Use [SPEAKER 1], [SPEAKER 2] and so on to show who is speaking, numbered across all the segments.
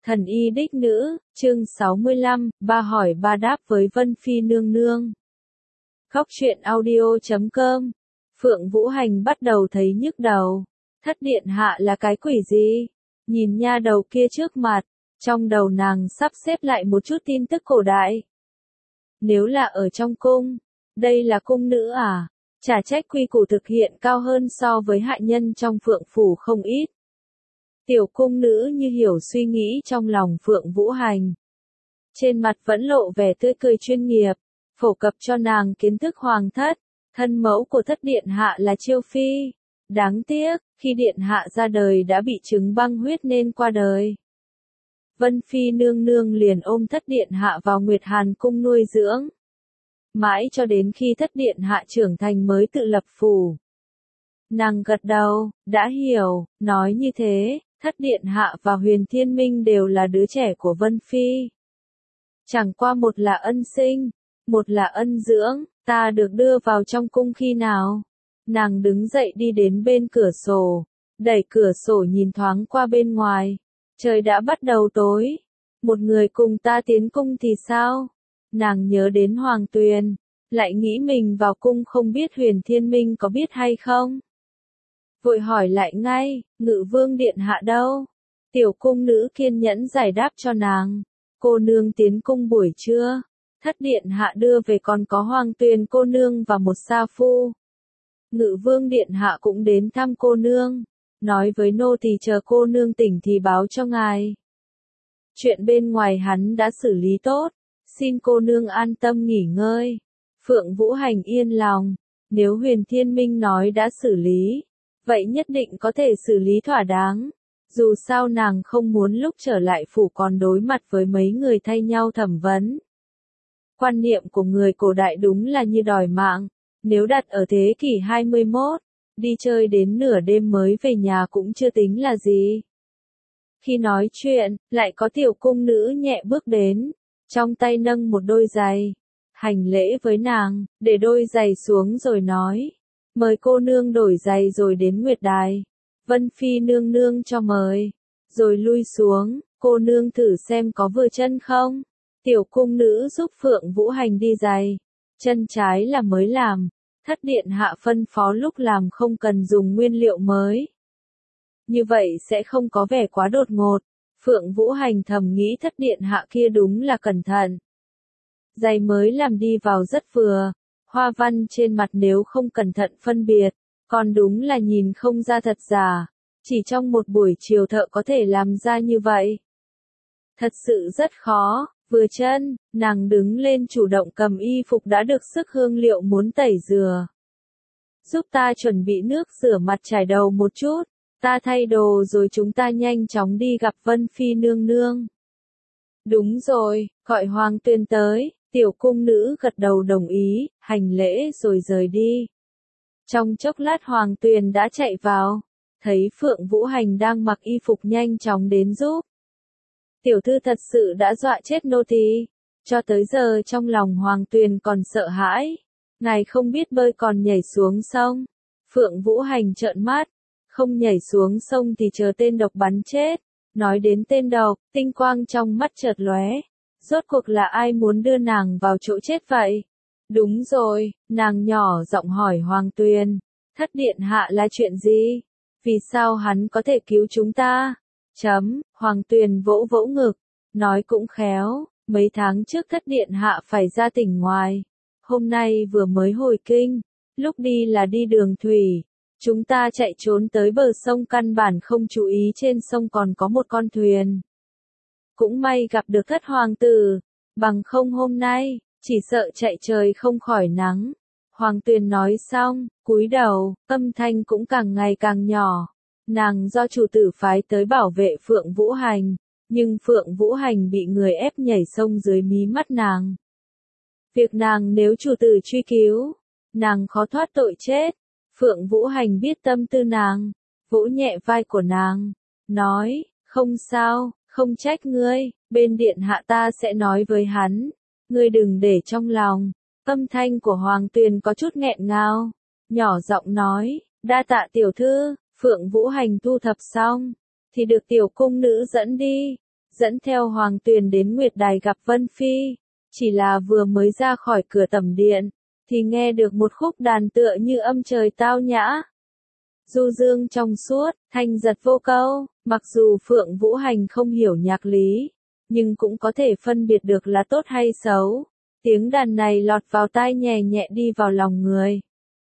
[SPEAKER 1] Thần y đích nữ, chương 65, ba hỏi ba đáp với Vân Phi nương nương. Góc truyện audio.com. Phượng Vũ Hành bắt đầu thấy nhức đầu. Thất điện hạ là cái quỷ gì? Nhìn nha đầu kia trước mặt, trong đầu nàng sắp xếp lại một chút tin tức cổ đại. Nếu là ở trong cung, đây là cung nữ à? Chả trách quy củ thực hiện cao hơn so với hạ nhân trong Phượng Phủ không ít. Tiểu cung nữ như hiểu suy nghĩ trong lòng Phượng Vũ Hành. Trên mặt vẫn lộ vẻ tươi cười chuyên nghiệp, phổ cập cho nàng kiến thức hoàng thất, thân mẫu của thất điện hạ là Chiêu Phi. Đáng tiếc, khi điện hạ ra đời đã bị chứng băng huyết nên qua đời. Vân Phi nương nương liền ôm thất điện hạ vào Nguyệt Hàn cung nuôi dưỡng. Mãi cho đến khi thất điện hạ trưởng thành mới tự lập phủ. Nàng gật đầu, đã hiểu, nói như thế, thất điện hạ và Huyền Thiên Minh đều là đứa trẻ của Vân Phi. Chẳng qua một là ân sinh, một là ân dưỡng, ta được đưa vào trong cung khi nào? Nàng đứng dậy đi đến bên cửa sổ, đẩy cửa sổ nhìn thoáng qua bên ngoài. Trời đã bắt đầu tối, một người cùng ta tiến cung thì sao? Nàng nhớ đến Hoàng Tuyền, lại nghĩ mình vào cung không biết Huyền Thiên Minh có biết hay không? Vội hỏi lại ngay, Ngự Vương điện hạ đâu? Tiểu cung nữ kiên nhẫn giải đáp cho nàng. Cô nương tiến cung buổi trưa, thất điện hạ đưa về còn có Hoàng Tuyền cô nương và một sa phu. Ngự Vương điện hạ cũng đến thăm cô nương, nói với nô tỳ chờ cô nương tỉnh thì báo cho ngài. Chuyện bên ngoài hắn đã xử lý tốt, xin cô nương an tâm nghỉ ngơi. Phượng Vũ Hành yên lòng, nếu Huyền Thiên Minh nói đã xử lý, vậy nhất định có thể xử lý thỏa đáng. Dù sao nàng không muốn lúc trở lại phủ còn đối mặt với mấy người thay nhau thẩm vấn. Quan niệm của người cổ đại đúng là như đòi mạng, nếu đặt ở thế kỷ 21, đi chơi đến nửa đêm mới về nhà cũng chưa tính là gì. Khi nói chuyện, lại có tiểu cung nữ nhẹ bước đến, trong tay nâng một đôi giày, hành lễ với nàng, để đôi giày xuống rồi nói, mời cô nương đổi giày rồi đến Nguyệt Đài. Vân Phi nương nương cho mời, rồi lui xuống, cô nương thử xem có vừa chân không. Tiểu cung nữ giúp Phượng Vũ Hành đi giày, chân trái là mới làm, thất điện hạ phân phó lúc làm không cần dùng nguyên liệu mới. Như vậy sẽ không có vẻ quá đột ngột. Phượng Vũ Hành thầm nghĩ thất điện hạ kia đúng là cẩn thận. Giày mới làm đi vào rất vừa, hoa văn trên mặt nếu không cẩn thận phân biệt, còn đúng là nhìn không ra thật giả. Chỉ trong một buổi chiều thợ có thể làm ra như vậy. Thật sự rất khó, vừa chân, nàng đứng lên chủ động cầm y phục đã được sức hương liệu muốn tẩy rửa. Giúp ta chuẩn bị nước rửa mặt chải đầu một chút, ta thay đồ rồi chúng ta nhanh chóng đi gặp Vân Phi nương nương. Đúng rồi, gọi Hoàng Tuyền tới, tiểu cung nữ gật đầu đồng ý, hành lễ rồi rời đi. Trong chốc lát Hoàng Tuyền đã chạy vào, thấy Phượng Vũ Hành đang mặc y phục nhanh chóng đến giúp. Tiểu thư thật sự đã dọa chết nô tỳ, cho tới giờ trong lòng Hoàng Tuyền còn sợ hãi. Ngài không biết bơi còn nhảy xuống sông. Phượng Vũ Hành trợn mắt, không nhảy xuống sông thì chờ tên độc bắn chết. Nói đến tên độc, tinh quang trong mắt chợt lóe. Rốt cuộc là ai muốn đưa nàng vào chỗ chết vậy? Đúng rồi, nàng nhỏ giọng hỏi Hoàng Tuyền, thất điện hạ là chuyện gì? Vì sao hắn có thể cứu chúng ta? Hoàng Tuyền vỗ vỗ ngực, nói cũng khéo, mấy tháng trước thất điện hạ phải ra tỉnh ngoài. Hôm nay vừa mới hồi kinh, lúc đi là đi đường thủy. Chúng ta chạy trốn tới bờ sông căn bản không chú ý trên sông còn có một con thuyền. Cũng may gặp được thất hoàng tử, bằng không hôm nay, chỉ sợ chạy trời không khỏi nắng. Hoàng Tuyền nói xong, cúi đầu, âm thanh cũng càng ngày càng nhỏ. Nàng do chủ tử phái tới bảo vệ Phượng Vũ Hành, nhưng Phượng Vũ Hành bị người ép nhảy sông dưới mí mắt nàng. Việc nàng nếu chủ tử truy cứu, nàng khó thoát tội chết. Phượng Vũ Hành biết tâm tư nàng, vỗ nhẹ vai của nàng, nói, không sao, không trách ngươi, bên điện hạ ta sẽ nói với hắn, ngươi đừng để trong lòng. Âm thanh của Hoàng Tuyền có chút nghẹn ngào, nhỏ giọng nói, đa tạ tiểu thư. Phượng Vũ Hành thu thập xong, thì được tiểu cung nữ dẫn đi. dẫn theo Hoàng Tuyền đến Nguyệt Đài gặp Vân Phi. Chỉ là vừa mới ra khỏi cửa tẩm điện, thì nghe được một khúc đàn tựa như âm trời tao nhã. Du dương trong suốt, thanh giật vô câu, mặc dù Phượng Vũ Hành không hiểu nhạc lý, nhưng cũng có thể phân biệt được là tốt hay xấu. Tiếng đàn này lọt vào tai nhẹ nhẹ đi vào lòng người.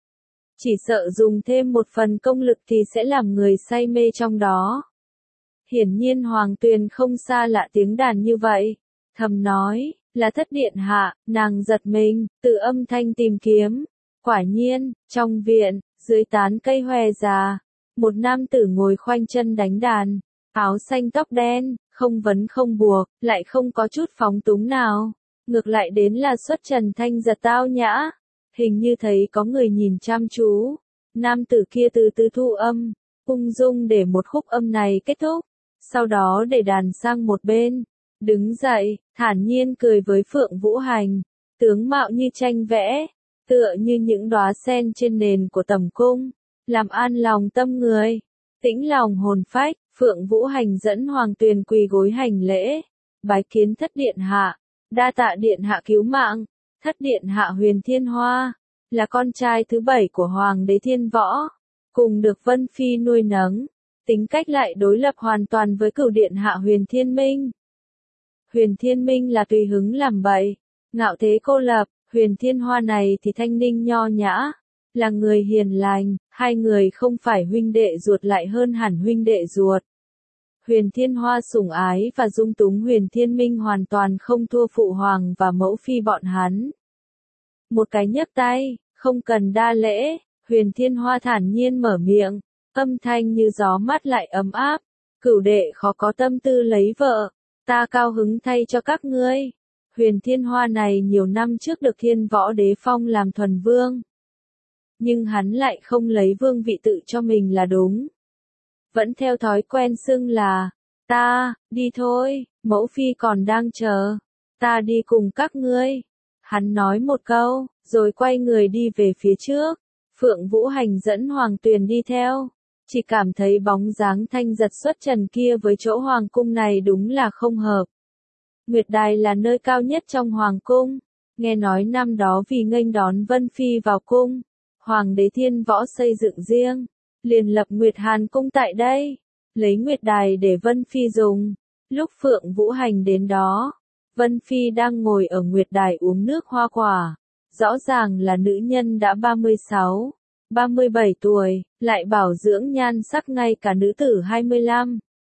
[SPEAKER 1] Chỉ sợ dùng thêm một phần công lực thì sẽ làm người say mê trong đó. Hiển nhiên Hoàng Tuyền không xa lạ tiếng đàn như vậy. Thầm nói, là Thất điện hạ, nàng giật mình, tự âm thanh tìm kiếm. Quả nhiên, trong viện, dưới tán cây hòe già, một nam tử ngồi khoanh chân đánh đàn, áo xanh tóc đen, không vấn không buộc, lại không có chút phóng túng nào. Ngược lại đến là xuất trần thanh giật tao nhã. Hình như thấy có người nhìn chăm chú. Nam tử kia từ từ thu âm, ung dung để một khúc âm này kết thúc. Sau đó để đàn sang một bên. Đứng dậy, thản nhiên cười với Phượng Vũ Hành. Tướng mạo như tranh vẽ, tựa như những đóa sen trên nền của tầm cung. Làm an lòng tâm người, tĩnh lòng hồn phách. Phượng Vũ Hành dẫn Hoàng Tuyền quỳ gối hành lễ. Bái kiến Thất điện hạ. Đa tạ điện hạ cứu mạng. Thất điện hạ Huyền Thiên Hoa, là con trai thứ 7 của Hoàng đế Thiên Võ, cùng được Vân Phi nuôi nấng, tính cách lại đối lập hoàn toàn với cửu điện hạ Huyền Thiên Minh. Huyền Thiên Minh là tùy hứng làm bậy, ngạo thế cô lập, Huyền Thiên Hoa này thì thanh ninh nho nhã, là người hiền lành, hai người không phải huynh đệ ruột lại hơn hẳn huynh đệ ruột. Huyền Thiên Hoa sủng ái và dung túng Huyền Thiên Minh hoàn toàn không thua phụ hoàng và mẫu phi bọn hắn. Một cái nhấc tay, không cần đa lễ, Huyền Thiên Hoa thản nhiên mở miệng, âm thanh như gió mát lại ấm áp. Cửu đệ khó có tâm tư lấy vợ, ta cao hứng thay cho các ngươi. Huyền Thiên Hoa này nhiều năm trước được Thiên Võ Đế phong làm thuần vương. Nhưng hắn lại không lấy vương vị tự cho mình là đúng. Vẫn theo thói quen xưng là, ta, đi thôi, mẫu phi còn đang chờ, ta đi cùng các ngươi. Hắn nói một câu, rồi quay người đi về phía trước. Phượng Vũ Hành dẫn Hoàng Tuyền đi theo. Chỉ cảm thấy bóng dáng thanh giật xuất trần kia với chỗ hoàng cung này đúng là không hợp. Nguyệt Đài là nơi cao nhất trong hoàng cung. Nghe nói năm đó vì nghênh đón Vân Phi vào cung, Hoàng đế Thiên Võ xây dựng riêng, liền lập Nguyệt Hàn cung tại đây, lấy Nguyệt Đài để Vân Phi dùng. Lúc Phượng Vũ Hành đến đó, Vân Phi đang ngồi ở Nguyệt Đài uống nước hoa quả. Rõ ràng là nữ nhân đã 36, 37 tuổi, lại bảo dưỡng nhan sắc ngay cả nữ tử 25,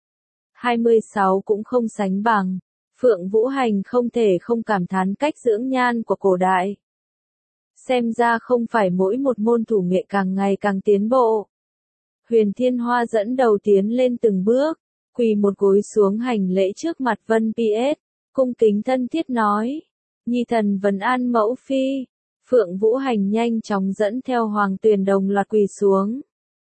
[SPEAKER 1] 26 cũng không sánh bằng. Phượng Vũ Hành không thể không cảm thán cách dưỡng nhan của cổ đại. Xem ra không phải mỗi một môn thủ nghệ càng ngày càng tiến bộ. Huyền Thiên Hoa dẫn đầu tiến lên từng bước, quỳ một gối xuống hành lễ trước mặt Vân PS, cung kính thân thiết nói, nhi thần vấn an mẫu phi. Phượng Vũ Hành nhanh chóng dẫn theo Hoàng Tuyền đồng loạt quỳ xuống.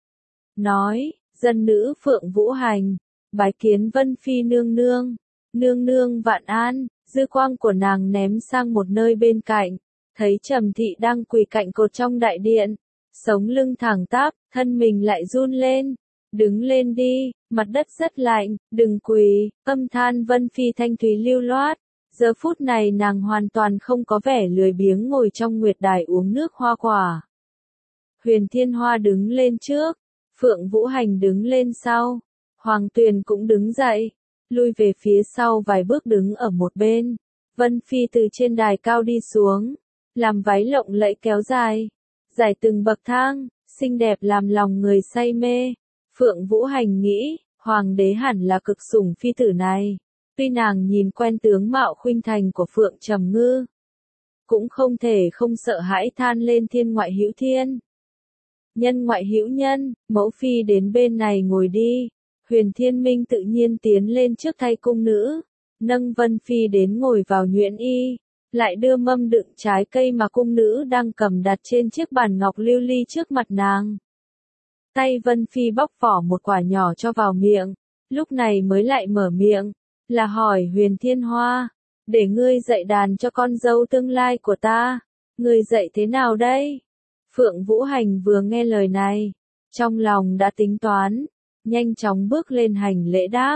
[SPEAKER 1] Nói, dân nữ Phượng Vũ Hành, bái kiến Vân Phi nương nương, nương nương vạn an. Dư quang của nàng ném sang một nơi bên cạnh, thấy Trầm Thị đang quỳ cạnh cột trong đại điện, sống lưng thẳng tắp, thân mình lại run lên. Đứng lên đi, mặt đất rất lạnh, đừng quỳ. Âm than Vân Phi thanh thúy lưu loát. Giờ phút này nàng hoàn toàn không có vẻ lười biếng ngồi trong Nguyệt Đài uống nước hoa quả. Huyền Thiên Hoa đứng lên trước, Phượng Vũ Hành đứng lên sau, Hoàng Tuyền cũng đứng dậy, lui về phía sau vài bước đứng ở một bên. Vân Phi từ trên đài cao đi xuống, làm váy lộng lẫy kéo dài, dài từng bậc thang, xinh đẹp làm lòng người say mê. Phượng Vũ Hành nghĩ, Hoàng đế hẳn là cực sủng phi tử này. Tuy nàng nhìn quen tướng mạo khuynh thành của Phượng Trầm Ngư, cũng không thể không sợ hãi than lên thiên ngoại hữu thiên. Nhân ngoại hữu nhân, mẫu phi đến bên này ngồi đi. Huyền Thiên Minh tự nhiên tiến lên trước thay cung nữ, nâng Vân Phi đến ngồi vào nhuyễn y, lại đưa mâm đựng trái cây mà cung nữ đang cầm đặt trên chiếc bàn ngọc lưu ly trước mặt nàng. Tay Vân Phi bóc vỏ một quả nhỏ cho vào miệng, lúc này mới lại mở miệng, là hỏi Huyền Thiên Hoa, để ngươi dạy đàn cho con dâu tương lai của ta, ngươi dạy thế nào đây? Phượng Vũ Hành vừa nghe lời này, trong lòng đã tính toán, nhanh chóng bước lên hành lễ đáp,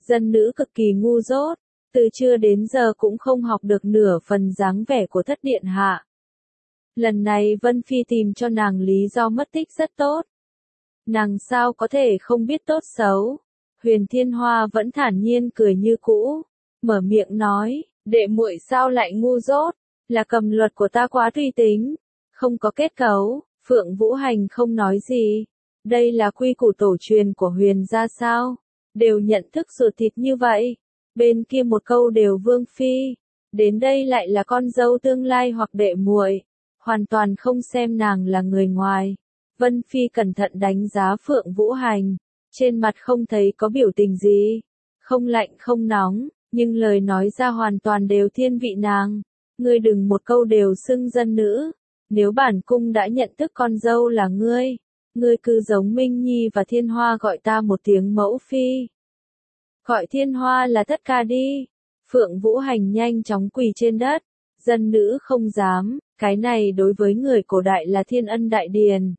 [SPEAKER 1] Dân nữ cực kỳ ngu dốt, từ trưa đến giờ cũng không học được nửa phần dáng vẻ của thất điện hạ. Lần này Vân Phi tìm cho nàng lý do mất tích rất tốt. Nàng sao có thể không biết tốt xấu. Huyền Thiên Hoa vẫn thản nhiên cười như cũ, mở miệng nói, đệ muội sao lại ngu dốt, là cầm luật của ta quá tùy tính, không có kết cấu. Phượng Vũ Hành không nói gì, đây là quy củ tổ truyền của Huyền gia sao, đều nhận thức ruột thịt như vậy. Bên kia một câu đều Vương Phi, đến đây lại là con dâu tương lai hoặc đệ muội, hoàn toàn không xem nàng là người ngoài. Vân Phi cẩn thận đánh giá Phượng Vũ Hành, trên mặt không thấy có biểu tình gì, không lạnh không nóng, nhưng lời nói ra hoàn toàn đều thiên vị nàng. Ngươi đừng một câu đều xưng dân nữ, nếu bản cung đã nhận thức con dâu là ngươi cứ giống Minh Nhi và Thiên Hoa gọi ta một tiếng mẫu phi. Gọi Thiên Hoa là thất ca đi. Phượng Vũ Hành nhanh chóng quỳ trên đất, dân nữ không dám, cái này đối với người cổ đại là thiên ân đại điền.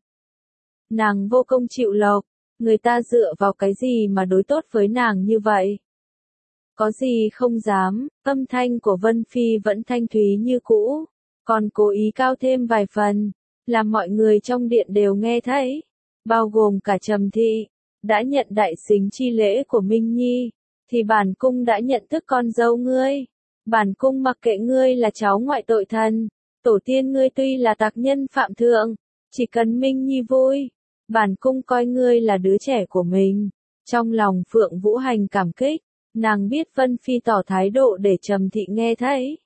[SPEAKER 1] Nàng vô công chịu lộc, người ta dựa vào cái gì mà đối tốt với nàng như vậy? Có gì không dám, âm thanh của Vân Phi vẫn thanh thúy như cũ, còn cố ý cao thêm vài phần, làm mọi người trong điện đều nghe thấy, bao gồm cả Trầm Thị, đã nhận đại xính chi lễ của Minh Nhi, thì bản cung đã nhận thức con dâu ngươi. Bản cung mặc kệ ngươi là cháu ngoại tội thần, tổ tiên ngươi tuy là tặc nhân phạm thượng, chỉ cần Minh Nhi vui, bản cung coi ngươi là đứa trẻ của mình. Trong lòng Phượng Vũ Hành cảm kích, nàng biết Vân Phi tỏ thái độ để Trầm Thị nghe thấy.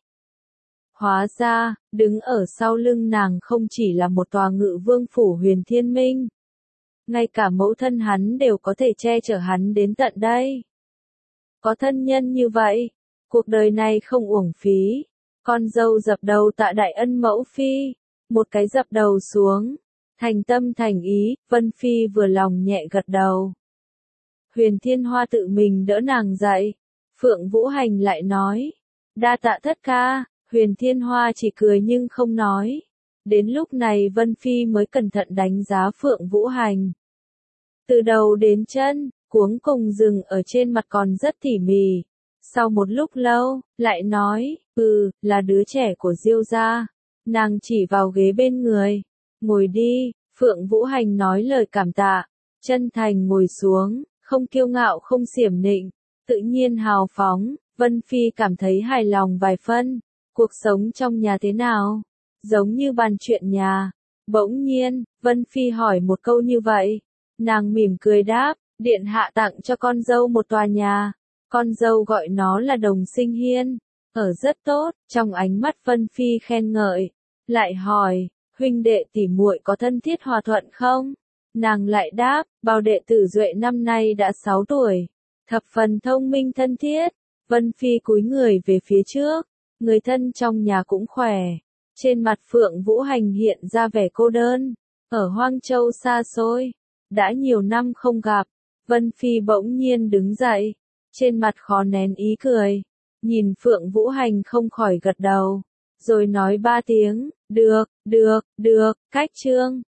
[SPEAKER 1] Hóa ra, đứng ở sau lưng nàng không chỉ là một tòa ngự vương phủ Huyền Thiên Minh, ngay cả mẫu thân hắn đều có thể che chở hắn đến tận đây. Có thân nhân như vậy, cuộc đời này không uổng phí. Con dâu dập đầu tạ đại ân mẫu phi, một cái dập đầu xuống, thành tâm thành ý. Vân Phi vừa lòng nhẹ gật đầu. Huyền Thiên Hoa tự mình đỡ nàng dậy, Phượng Vũ Hành lại nói, đa tạ thất ca. Huyền Thiên Hoa chỉ cười nhưng không nói. Đến lúc này Vân Phi mới cẩn thận đánh giá Phượng Vũ Hành. Từ đầu đến chân, cuống cùng dừng ở trên mặt còn rất tỉ mỉ. Sau một lúc lâu, lại nói, là đứa trẻ của Diêu gia. Nàng chỉ vào ghế bên người. Ngồi đi. Phượng Vũ Hành nói lời cảm tạ, chân thành ngồi xuống, không kiêu ngạo không xiểm nịnh, tự nhiên hào phóng. Vân Phi cảm thấy hài lòng vài phân. Cuộc sống trong nhà thế nào? Giống như bàn chuyện nhà. Bỗng nhiên, Vân Phi hỏi một câu như vậy. Nàng mỉm cười đáp, điện hạ tặng cho con dâu một tòa nhà. Con dâu gọi nó là Đồng Sinh Hiên. Ở rất tốt. Trong ánh mắt Vân Phi khen ngợi. Lại hỏi, huynh đệ tỷ muội có thân thiết hòa thuận không? Nàng lại đáp, Bảo đệ tử Duệ năm nay đã 6 tuổi. Thập phần thông minh thân thiết. Vân Phi cúi người về phía trước. Người thân trong nhà cũng khỏe. Trên mặt Phượng Vũ Hành hiện ra vẻ cô đơn. Ở Hoang Châu xa xôi, đã nhiều năm không gặp. Vân Phi bỗng nhiên đứng dậy, trên mặt khó nén ý cười. Nhìn Phượng Vũ Hành không khỏi gật đầu, rồi nói 3 tiếng, được, cách chương.